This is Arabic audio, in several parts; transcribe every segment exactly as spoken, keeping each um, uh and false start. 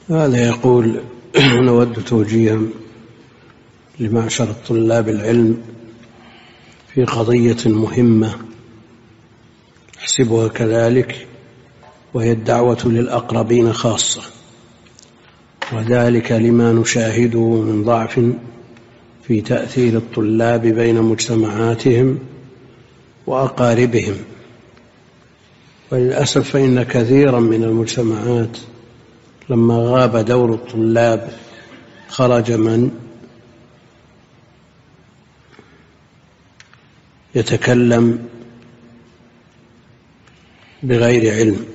هذا يقول: نود توجيها لمعشر الطلاب العلم في قضية مهمة أحسبها كذلك، وهي الدعوة للأقربين خاصة، وذلك لما نشاهده من ضعف في تأثير الطلاب بين مجتمعاتهم وأقاربهم. وللأسف فإن كثيرا من المجتمعات لما غاب دور الطلاب خرج من يتكلم بغير علم.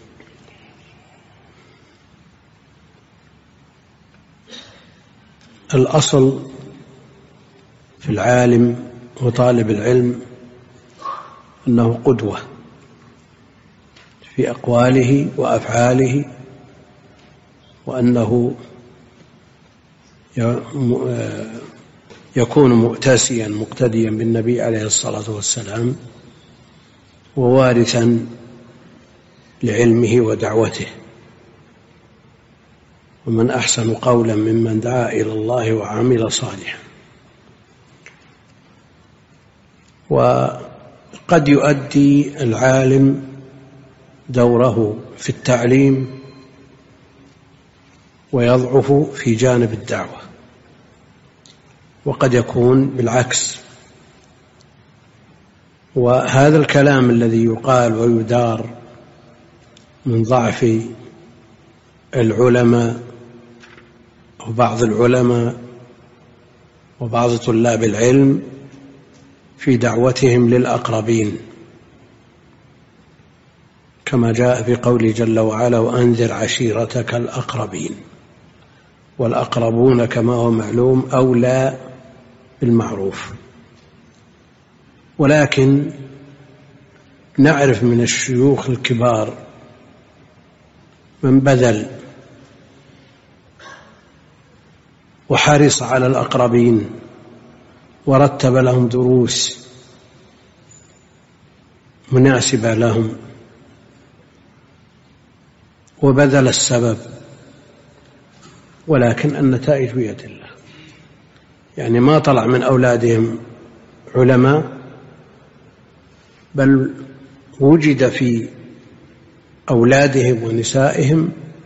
الأصل في العالم وطالب العلم أنه قدوة في أقواله وأفعاله، وأنه يكون مؤتسيا مقتديا بالنبي عليه الصلاة والسلام، ووارثا لعلمه ودعوته. ومن أحسن قولا ممن دعا إلى الله وعمل صالحا. وقد يؤدي العالم دوره في التعليم ويضعف في جانب الدعوة، وقد يكون بالعكس. وهذا الكلام الذي يقال ويدار من ضعف العلماء وبعض العلماء وبعض طلاب العلم في دعوتهم للأقربين، كما جاء في قوله جل وعلا: وأنذر عشيرتك الأقربين. والأقربون كما هو معلوم أولى بالمعروف. ولكن نعرف من الشيوخ الكبار من بذل وحرص على الأقربين ورتب لهم دروس مناسبة لهم وبذل السبب، ولكن النتائج بيد الله. يعني ما طلع من أولادهم علماء، بل وجد في أولادهم ونسائهم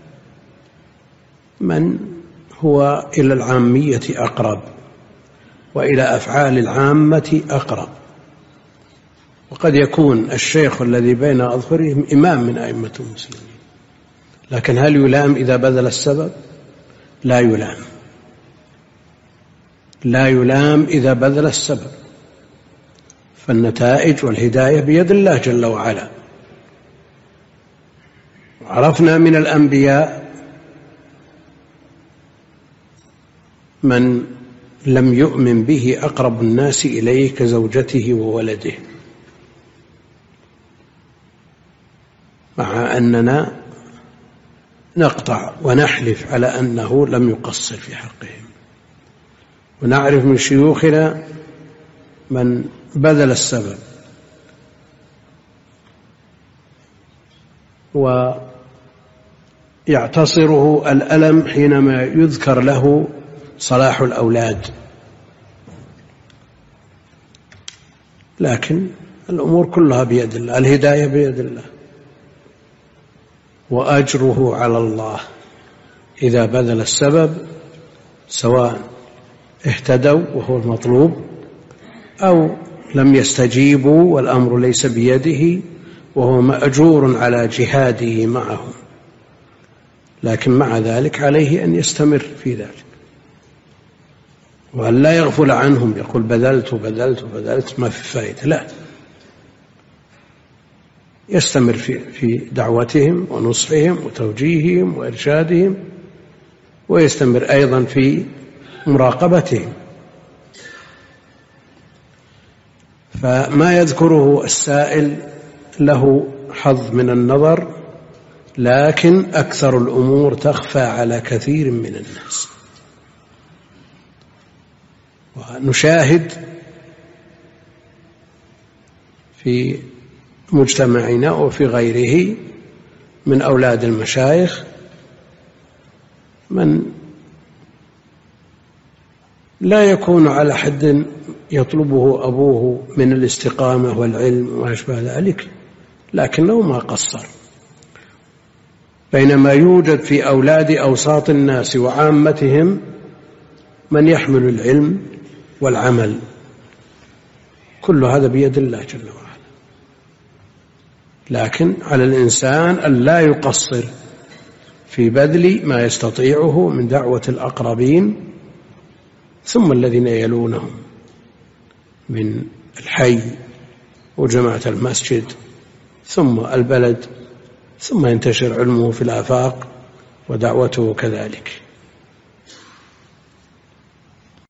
من هو إلى العامية أقرب وإلى أفعال العامة أقرب. وقد يكون الشيخ الذي بين أظهرهم إمام من أئمة المسلمين، لكن هل يلام إذا بذل السبب؟ لا يلام، لا يلام إذا بذل السبب. فالنتائج والهداية بيد الله جل وعلا. عرفنا من الأنبياء من لم يؤمن به أقرب الناس إليه كزوجته وولده، مع أننا نقطع ونحلف على أنه لم يقصر في حقهم. ونعرف من شيوخنا من بذل السبب ويعتصره الألم حينما يذكر له صلاح الأولاد. لكن الأمور كلها بيد الله، الهداية بيد الله، وأجره على الله إذا بذل السبب، سواء اهتدوا وهو المطلوب أو لم يستجيبوا والأمر ليس بيده وهو مأجور على جهاده معهم. لكن مع ذلك عليه أن يستمر في ذلك، وأن لا يغفل عنهم يقول بذلت بذلت بذلت ما في فائدة. لا، يستمر في في دعوتهم ونصحهم وتوجيههم وإرشادهم، ويستمر أيضا في مراقبتهم. فما يذكره السائل له حظ من النظر، لكن أكثر الأمور تخفى على كثير من الناس. ونشاهد في مجتمعنا وفي غيره من أولاد المشايخ من لا يكون على حد يطلبه أبوه من الاستقامة والعلم وما أشبه ذلك لكنه ما قصر، بينما يوجد في أولاد أوساط الناس وعامتهم من يحمل العلم والعمل، كل هذا بيد الله جل وعلا، لكن على الإنسان أن لا يقصر في بذل ما يستطيعه من دعوة الأقربين، ثم الذين يلونهم من الحي وجماعة المسجد ثم البلد، ثم ينتشر علمه في الآفاق ودعوته كذلك.